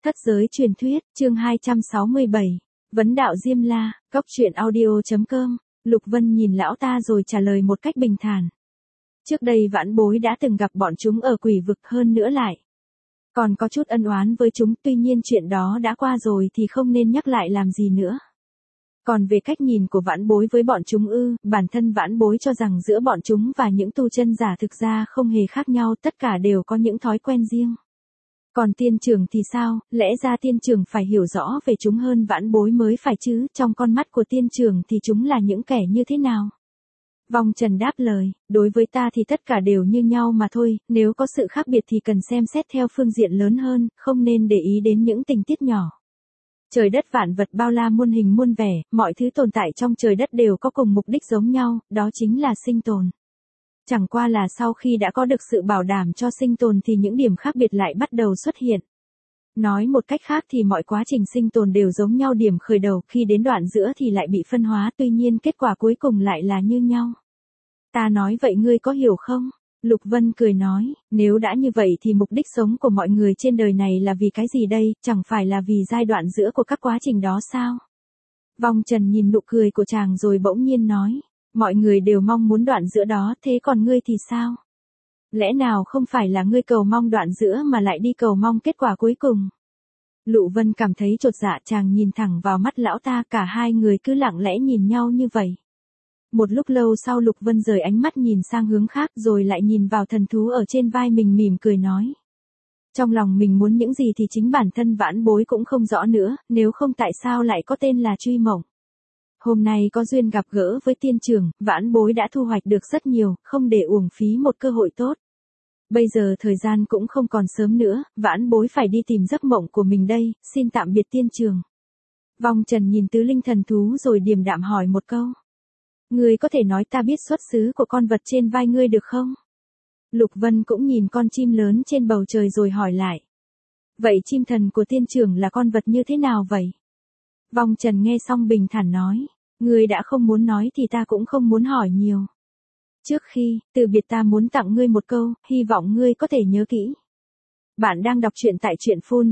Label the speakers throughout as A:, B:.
A: Thất giới truyền thuyết, chương 267. Vấn đạo Diêm La, Cốc truyện audio.com. Lục Vân nhìn lão ta rồi trả lời một cách bình thản. Trước đây vãn bối đã từng gặp bọn chúng ở quỷ vực, hơn nữa lại còn có chút ân oán với chúng, tuy nhiên chuyện đó đã qua rồi thì không nên nhắc lại làm gì nữa. Còn về cách nhìn của vãn bối với bọn chúng bản thân vãn bối cho rằng giữa bọn chúng và những tu chân giả thực ra không hề khác nhau, tất cả đều có những thói quen riêng. Còn tiên trưởng thì sao, lẽ ra tiên trưởng phải hiểu rõ về chúng hơn vãn bối mới phải chứ, trong con mắt của tiên trưởng thì chúng là những kẻ như thế nào? Vong Trần đáp lời, đối với ta thì tất cả đều như nhau mà thôi, nếu có sự khác biệt thì cần xem xét theo phương diện lớn hơn, không nên để ý đến những tình tiết nhỏ. Trời đất vạn vật bao la muôn hình muôn vẻ, mọi thứ tồn tại trong trời đất đều có cùng mục đích giống nhau, đó chính là sinh tồn. Chẳng qua là sau khi đã có được sự bảo đảm cho sinh tồn thì những điểm khác biệt lại bắt đầu xuất hiện. Nói một cách khác thì mọi quá trình sinh tồn đều giống nhau, điểm khởi đầu khi đến đoạn giữa thì lại bị phân hóa, tuy nhiên kết quả cuối cùng lại là như nhau. Ta nói vậy ngươi có hiểu không? Lục Vân cười nói, nếu đã như vậy thì mục đích sống của mọi người trên đời này là vì cái gì đây, chẳng phải là vì giai đoạn giữa của các quá trình đó sao? Vong Trần nhìn nụ cười của chàng rồi bỗng nhiên nói, mọi người đều mong muốn đoạn giữa đó, thế còn ngươi thì sao? Lẽ nào không phải là ngươi cầu mong đoạn giữa mà lại đi cầu mong kết quả cuối cùng? Lục Vân cảm thấy chột dạ, chàng nhìn thẳng vào mắt lão ta, cả hai người cứ lặng lẽ nhìn nhau như vậy. Một lúc lâu sau Lục Vân rời ánh mắt nhìn sang hướng khác rồi lại nhìn vào thần thú ở trên vai mình, mỉm cười nói. Trong lòng mình muốn những gì thì chính bản thân vãn bối cũng không rõ nữa, nếu không tại sao lại có tên là Truy Mộng. Hôm nay có duyên gặp gỡ với tiên trưởng, vãn bối đã thu hoạch được rất nhiều, không để uổng phí một cơ hội tốt. Bây giờ thời gian cũng không còn sớm nữa, vãn bối phải đi tìm giấc mộng của mình đây, xin tạm biệt tiên trưởng. Vong Trần nhìn tứ linh thần thú rồi điềm đạm hỏi một câu. Ngươi có thể nói ta biết xuất xứ của con vật trên vai ngươi được không? Lục Vân cũng nhìn con chim lớn trên bầu trời rồi hỏi lại. Vậy chim thần của tiên trưởng là con vật như thế nào vậy? Vong Trần nghe xong bình thản nói. Ngươi đã không muốn nói thì ta cũng không muốn hỏi nhiều. Trước khi từ biệt ta muốn tặng ngươi một câu, hy vọng ngươi có thể nhớ kỹ. Bạn đang đọc truyện tại truyện phun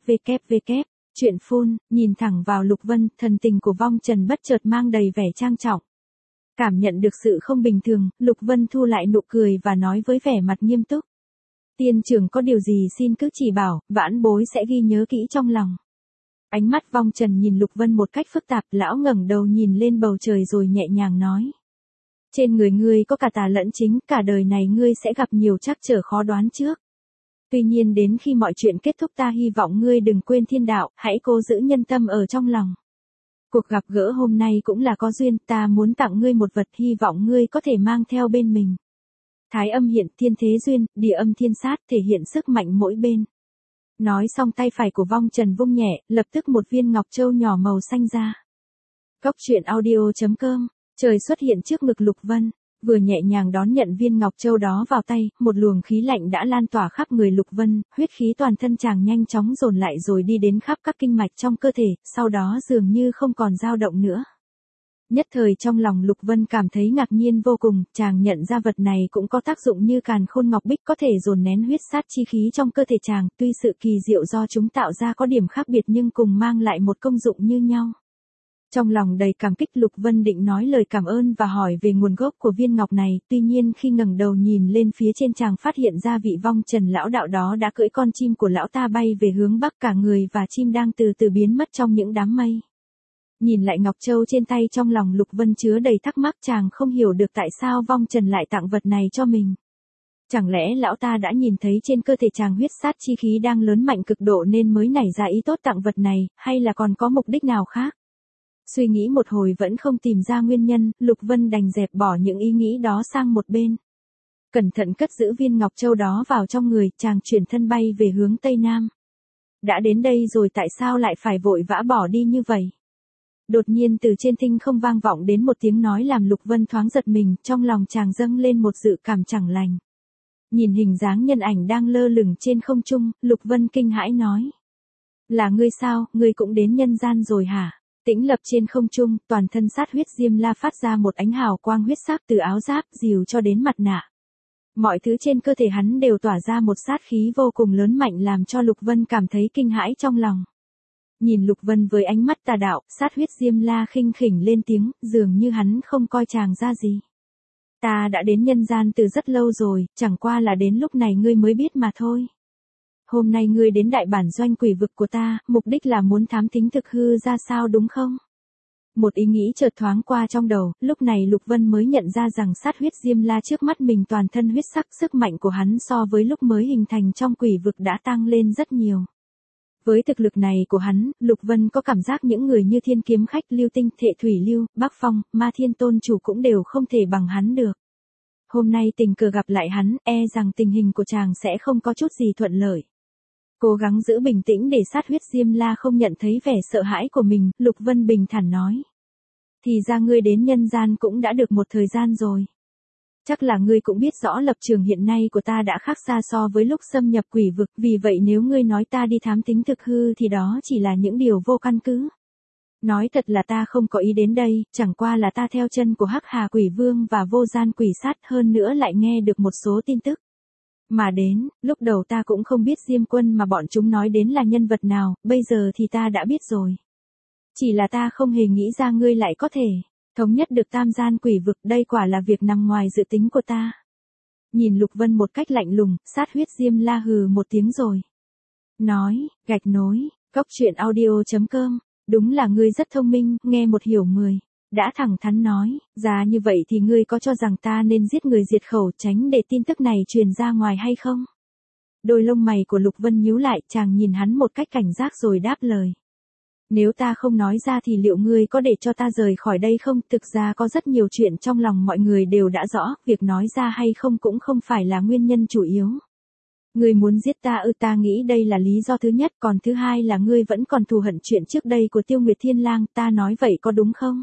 A: www. Truyện phun, nhìn thẳng vào Lục Vân, thần tình của Vong Trần bất chợt mang đầy vẻ trang trọng. Cảm nhận được sự không bình thường, Lục Vân thu lại nụ cười và nói với vẻ mặt nghiêm túc. Tiên trưởng có điều gì xin cứ chỉ bảo, vãn bối sẽ ghi nhớ kỹ trong lòng. Ánh mắt Vong Trần nhìn Lục Vân một cách phức tạp, lão ngẩng đầu nhìn lên bầu trời rồi nhẹ nhàng nói. Trên người ngươi có cả tà lẫn chính, cả đời này ngươi sẽ gặp nhiều trắc trở khó đoán trước. Tuy nhiên đến khi mọi chuyện kết thúc ta hy vọng ngươi đừng quên thiên đạo, hãy cố giữ nhân tâm ở trong lòng. Cuộc gặp gỡ hôm nay cũng là có duyên, ta muốn tặng ngươi một vật, hy vọng ngươi có thể mang theo bên mình. Thái âm hiện thiên thế duyên, địa âm thiên sát, thể hiện sức mạnh mỗi bên. Nói xong tay phải của Vong Trần vung nhẹ, lập tức một viên ngọc châu nhỏ màu xanh ra. Cốc truyện audio.com. Trời xuất hiện trước ngực Lục Vân, vừa nhẹ nhàng đón nhận viên ngọc châu đó vào tay, một luồng khí lạnh đã lan tỏa khắp người Lục Vân, huyết khí toàn thân chàng nhanh chóng dồn lại rồi đi đến khắp các kinh mạch trong cơ thể, sau đó dường như không còn dao động nữa. Nhất thời trong lòng Lục Vân cảm thấy ngạc nhiên vô cùng, chàng nhận ra vật này cũng có tác dụng như càn khôn ngọc bích, có thể dồn nén huyết sát chi khí trong cơ thể chàng, tuy sự kỳ diệu do chúng tạo ra có điểm khác biệt nhưng cùng mang lại một công dụng như nhau. Trong lòng đầy cảm kích Lục Vân định nói lời cảm ơn và hỏi về nguồn gốc của viên ngọc này, tuy nhiên khi ngẩng đầu nhìn lên phía trên chàng phát hiện ra vị Vong Trần lão đạo đó đã cưỡi con chim của lão ta bay về hướng bắc, cả người và chim đang từ từ biến mất trong những đám mây. Nhìn lại ngọc châu trên tay, trong lòng Lục Vân chứa đầy thắc mắc, chàng không hiểu được tại sao Vong Trần lại tặng vật này cho mình. Chẳng lẽ lão ta đã nhìn thấy trên cơ thể chàng huyết sát chi khí đang lớn mạnh cực độ nên mới nảy ra ý tốt tặng vật này, hay là còn có mục đích nào khác? Suy nghĩ một hồi vẫn không tìm ra nguyên nhân, Lục Vân đành dẹp bỏ những ý nghĩ đó sang một bên. Cẩn thận cất giữ viên ngọc châu đó vào trong người, chàng chuyển thân bay về hướng tây nam. Đã đến đây rồi tại sao lại phải vội vã bỏ đi như vậy? Đột nhiên từ trên thinh không vang vọng đến một tiếng nói làm Lục Vân thoáng giật mình, trong lòng chàng dâng lên một dự cảm chẳng lành. Nhìn hình dáng nhân ảnh đang lơ lửng trên không trung, Lục Vân kinh hãi nói. Là ngươi sao, ngươi cũng đến nhân gian rồi hả? Tĩnh lập trên không trung, toàn thân sát huyết Diêm La phát ra một ánh hào quang huyết sắc từ áo giáp, dìu cho đến mặt nạ. Mọi thứ trên cơ thể hắn đều tỏa ra một sát khí vô cùng lớn mạnh làm cho Lục Vân cảm thấy kinh hãi trong lòng. Nhìn Lục Vân với ánh mắt tà đạo, sát huyết Diêm La khinh khỉnh lên tiếng, dường như hắn không coi chàng ra gì. Ta đã đến nhân gian từ rất lâu rồi, chẳng qua là đến lúc này ngươi mới biết mà thôi. Hôm nay ngươi đến đại bản doanh quỷ vực của ta, mục đích là muốn thám thính thực hư ra sao đúng không? Một ý nghĩ chợt thoáng qua trong đầu, lúc này Lục Vân mới nhận ra rằng sát huyết Diêm La trước mắt mình toàn thân huyết sắc, sức mạnh của hắn so với lúc mới hình thành trong quỷ vực đã tăng lên rất nhiều. Với thực lực này của hắn, Lục Vân có cảm giác những người như Thiên Kiếm Khách, Lưu Tinh, Thệ Thủy Lưu, Bắc Phong, Ma Thiên Tôn Chủ cũng đều không thể bằng hắn được. Hôm nay tình cờ gặp lại hắn, e rằng tình hình của chàng sẽ không có chút gì thuận lợi. Cố gắng giữ bình tĩnh để sát huyết Diêm La không nhận thấy vẻ sợ hãi của mình, Lục Vân bình thản nói. Thì ra ngươi đến nhân gian cũng đã được một thời gian rồi. Chắc là ngươi cũng biết rõ lập trường hiện nay của ta đã khác xa so với lúc xâm nhập quỷ vực, vì vậy nếu ngươi nói ta đi thám thính thực hư thì đó chỉ là những điều vô căn cứ. Nói thật là ta không có ý đến đây, chẳng qua là ta theo chân của Hắc Hà Quỷ Vương và Vô Gian Quỷ Sát, hơn nữa lại nghe được một số tin tức. Mà đến, lúc đầu ta cũng không biết Diêm Quân mà bọn chúng nói đến là nhân vật nào, bây giờ thì ta đã biết rồi. Chỉ là ta không hề nghĩ ra ngươi lại có thể thống nhất được tam gian quỷ vực, đây quả là việc nằm ngoài dự tính của ta. Nhìn Lục Vân một cách lạnh lùng, sát huyết Diêm La hừ một tiếng rồi. Nói, gạch nối, cốc truyện audio.com, đúng là ngươi rất thông minh, nghe một hiểu 10. Đã thẳng thắn nói, ra như vậy thì ngươi có cho rằng ta nên giết người diệt khẩu tránh để tin tức này truyền ra ngoài hay không? Đôi lông mày của Lục Vân nhíu lại, chàng nhìn hắn một cách cảnh giác rồi đáp lời. Nếu ta không nói ra thì liệu ngươi có để cho ta rời khỏi đây không? Thực ra có rất nhiều chuyện trong lòng mọi người đều đã rõ, việc nói ra hay không cũng không phải là nguyên nhân chủ yếu. Ngươi muốn giết ta ta nghĩ đây là lý do thứ nhất, còn thứ hai là ngươi vẫn còn thù hận chuyện trước đây của Tiêu Nguyệt Thiên Lang, ta nói vậy có đúng không?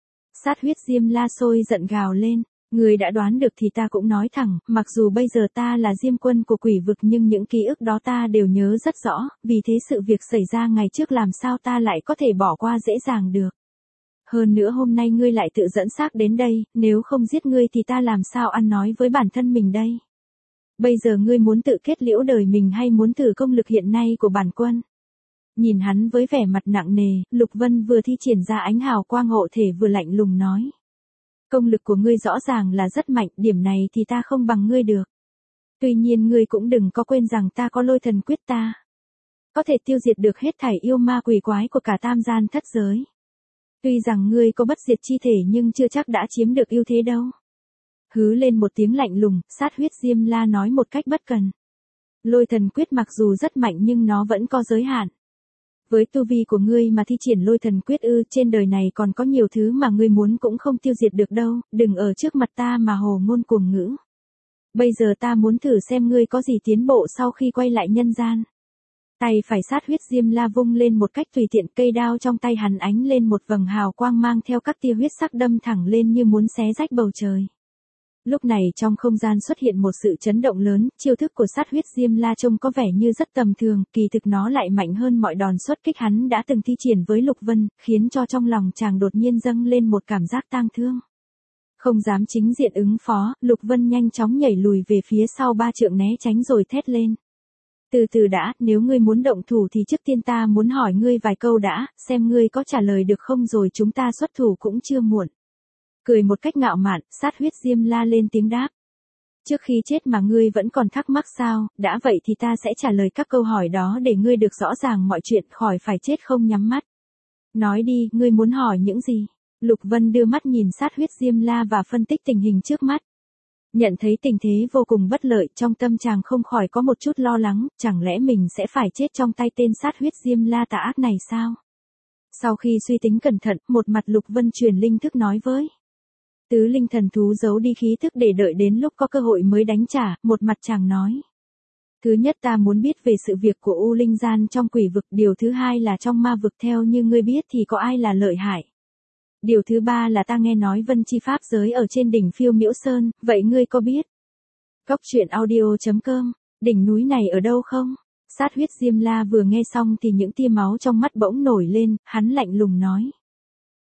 A: Sát huyết Diêm La sôi giận gào lên, ngươi đã đoán được thì ta cũng nói thẳng, mặc dù bây giờ ta là Diêm Quân của quỷ vực nhưng những ký ức đó ta đều nhớ rất rõ, vì thế sự việc xảy ra ngày trước làm sao ta lại có thể bỏ qua dễ dàng được. Hơn nữa hôm nay ngươi lại tự dẫn xác đến đây, nếu không giết ngươi thì ta làm sao ăn nói với bản thân mình đây? Bây giờ ngươi muốn tự kết liễu đời mình hay muốn thử công lực hiện nay của bản quân? Nhìn hắn với vẻ mặt nặng nề, Lục Vân vừa thi triển ra ánh hào quang hộ thể vừa lạnh lùng nói. Công lực của ngươi rõ ràng là rất mạnh, điểm này thì ta không bằng ngươi được. Tuy nhiên ngươi cũng đừng có quên rằng ta có lôi thần quyết ta. Có thể tiêu diệt được hết thảy yêu ma quỷ quái của cả tam gian thất giới. Tuy rằng ngươi có bất diệt chi thể nhưng chưa chắc đã chiếm được ưu thế đâu. Hứ lên một tiếng lạnh lùng, sát huyết Diêm La nói một cách bất cần. Lôi thần quyết mặc dù rất mạnh nhưng nó vẫn có giới hạn. Với tu vi của ngươi mà thi triển lôi thần quyết trên đời này còn có nhiều thứ mà ngươi muốn cũng không tiêu diệt được đâu, đừng ở trước mặt ta mà hồ ngôn cuồng ngữ. Bây giờ ta muốn thử xem ngươi có gì tiến bộ sau khi quay lại nhân gian. Tay phải sát huyết Diêm La vung lên một cách tùy tiện, cây đao trong tay hắn ánh lên một vầng hào quang mang theo các tia huyết sắc đâm thẳng lên như muốn xé rách bầu trời. Lúc này trong không gian xuất hiện một sự chấn động lớn, chiêu thức của sát huyết Diêm La trông có vẻ như rất tầm thường, kỳ thực nó lại mạnh hơn mọi đòn xuất kích hắn đã từng thi triển với Lục Vân, khiến cho trong lòng chàng đột nhiên dâng lên một cảm giác tang thương. Không dám chính diện ứng phó, Lục Vân nhanh chóng nhảy lùi về phía sau 3 trượng né tránh rồi thét lên. Từ từ đã, nếu ngươi muốn động thủ thì trước tiên ta muốn hỏi ngươi vài câu đã, xem ngươi có trả lời được không rồi chúng ta xuất thủ cũng chưa muộn. Cười một cách ngạo mạn, sát huyết Diêm La lên tiếng đáp. Trước khi chết mà ngươi vẫn còn thắc mắc sao, đã vậy thì ta sẽ trả lời các câu hỏi đó để ngươi được rõ ràng mọi chuyện khỏi phải chết không nhắm mắt. Nói đi, ngươi muốn hỏi những gì? Lục Vân đưa mắt nhìn sát huyết Diêm La và phân tích tình hình trước mắt. Nhận thấy tình thế vô cùng bất lợi, trong tâm chàng không khỏi có một chút lo lắng, chẳng lẽ mình sẽ phải chết trong tay tên sát huyết Diêm La tà ác này sao? Sau khi suy tính cẩn thận, một mặt Lục Vân truyền linh thức nói với tứ linh thần thú giấu đi khí thức để đợi đến lúc có cơ hội mới đánh trả, một mặt chàng nói. Thứ nhất ta muốn biết về sự việc của U Linh Gian trong quỷ vực, điều thứ hai là trong ma vực theo như ngươi biết thì có ai là lợi hại. Điều thứ ba là ta nghe nói Vân Chi Pháp giới ở trên đỉnh Phiêu Miễu Sơn, vậy ngươi có biết? Cốc truyện audio.com, đỉnh núi này ở đâu không? Sát huyết Diêm La vừa nghe xong thì những tia máu trong mắt bỗng nổi lên, hắn lạnh lùng nói.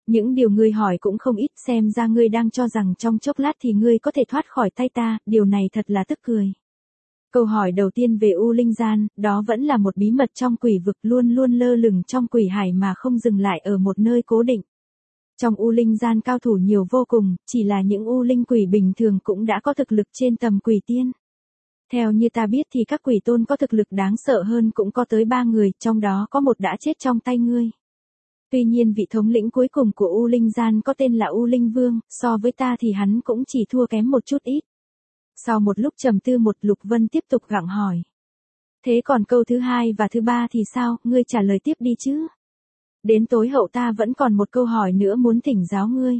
A: Những điều ngươi hỏi cũng không ít, xem ra ngươi đang cho rằng trong chốc lát thì ngươi có thể thoát khỏi tay ta, điều này thật là tức cười. Câu hỏi đầu tiên về U Linh Gian, đó vẫn là một bí mật trong quỷ vực, luôn luôn lơ lửng trong quỷ hải mà không dừng lại ở một nơi cố định. Trong U Linh Gian cao thủ nhiều vô cùng, chỉ là những U Linh quỷ bình thường cũng đã có thực lực trên tầm quỷ tiên. Theo như ta biết thì các quỷ tôn có thực lực đáng sợ hơn cũng có tới 3 người, trong đó có một đã chết trong tay ngươi. Tuy nhiên vị thống lĩnh cuối cùng của U Linh Gian có tên là U Linh Vương, so với ta thì hắn cũng chỉ thua kém một chút ít. Sau một lúc trầm tư Lục Vân tiếp tục gặng hỏi. Thế còn câu thứ 2 và thứ 3 thì sao, ngươi trả lời tiếp đi chứ? Đến tối hậu ta vẫn còn một câu hỏi nữa muốn thỉnh giáo ngươi.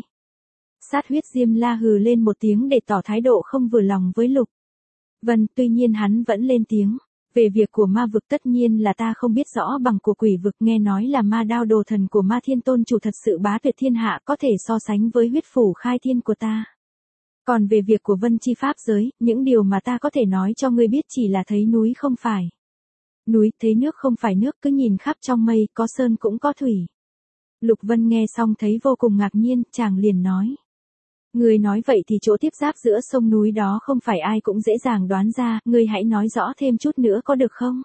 A: Sát huyết Diêm La hừ lên một tiếng để tỏ thái độ không vừa lòng với Lục Vân, tuy nhiên hắn vẫn lên tiếng. Về việc của ma vực tất nhiên là ta không biết rõ bằng của quỷ vực, nghe nói là ma đao đồ thần của ma thiên tôn chủ thật sự bá tuyệt thiên hạ, có thể so sánh với huyết phủ khai thiên của ta. Còn về việc của vân chi pháp giới, những điều mà ta có thể nói cho ngươi biết chỉ là thấy núi không phải núi, thấy nước không phải nước, cứ nhìn khắp trong mây, có sơn cũng có thủy. Lục Vân nghe xong thấy vô cùng ngạc nhiên, chàng liền nói. Ngươi nói vậy thì chỗ tiếp giáp giữa sông núi đó không phải ai cũng dễ dàng đoán ra, ngươi hãy nói rõ thêm chút nữa có được không?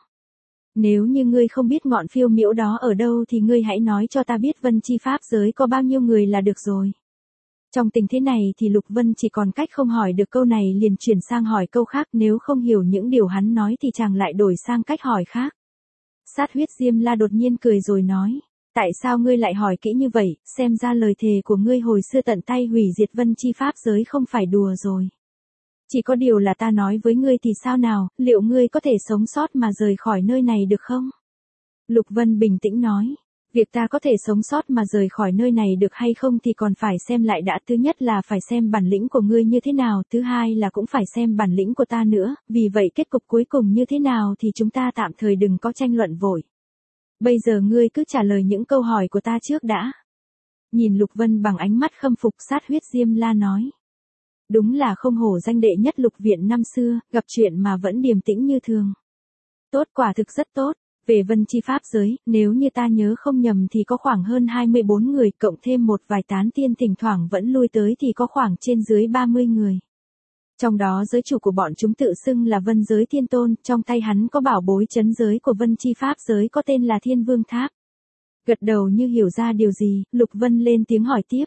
A: Nếu như ngươi không biết ngọn phiêu miễu đó ở đâu thì ngươi hãy nói cho ta biết vân chi pháp giới có bao nhiêu người là được rồi. Trong tình thế này thì Lục Vân chỉ còn cách không hỏi được câu này liền chuyển sang hỏi câu khác, nếu không hiểu những điều hắn nói thì chàng lại đổi sang cách hỏi khác. Sát huyết Diêm La đột nhiên cười rồi nói. Tại sao ngươi lại hỏi kỹ như vậy, xem ra lời thề của ngươi hồi xưa tận tay hủy diệt vân chi pháp giới không phải đùa rồi. Chỉ có điều là ta nói với ngươi thì sao nào, liệu ngươi có thể sống sót mà rời khỏi nơi này được không? Lục Vân bình tĩnh nói. Việc ta có thể sống sót mà rời khỏi nơi này được hay không thì còn phải xem lại đã, thứ nhất là phải xem bản lĩnh của ngươi như thế nào, thứ hai là cũng phải xem bản lĩnh của ta nữa, vì vậy kết cục cuối cùng như thế nào thì chúng ta tạm thời đừng có tranh luận vội. Bây giờ ngươi cứ trả lời những câu hỏi của ta trước đã. Nhìn Lục Vân bằng ánh mắt khâm phục, Sát huyết Diêm La nói. Đúng là không hổ danh đệ nhất Lục viện năm xưa, gặp chuyện mà vẫn điềm tĩnh như thường. Tốt, quả thực rất tốt. Về vân chi pháp giới, nếu như ta nhớ không nhầm thì có khoảng hơn 24 người, cộng thêm một vài tán tiên thỉnh thoảng vẫn lui tới thì có khoảng trên dưới 30 người. Trong đó giới chủ của bọn chúng tự xưng là vân giới thiên tôn, trong tay hắn có bảo bối trấn giới của vân chi pháp giới có tên là Thiên Vương Tháp. Gật đầu như hiểu ra điều gì, Lục Vân lên tiếng hỏi tiếp.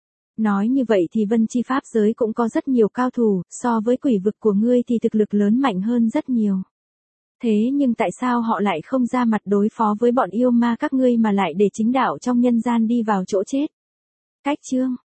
A: Nói như vậy thì vân chi pháp giới cũng có rất nhiều cao thủ, so với quỷ vực của ngươi thì thực lực lớn mạnh hơn rất nhiều. Thế nhưng tại sao họ lại không ra mặt đối phó với bọn yêu ma các ngươi mà lại để chính đạo trong nhân gian đi vào chỗ chết? Cách chương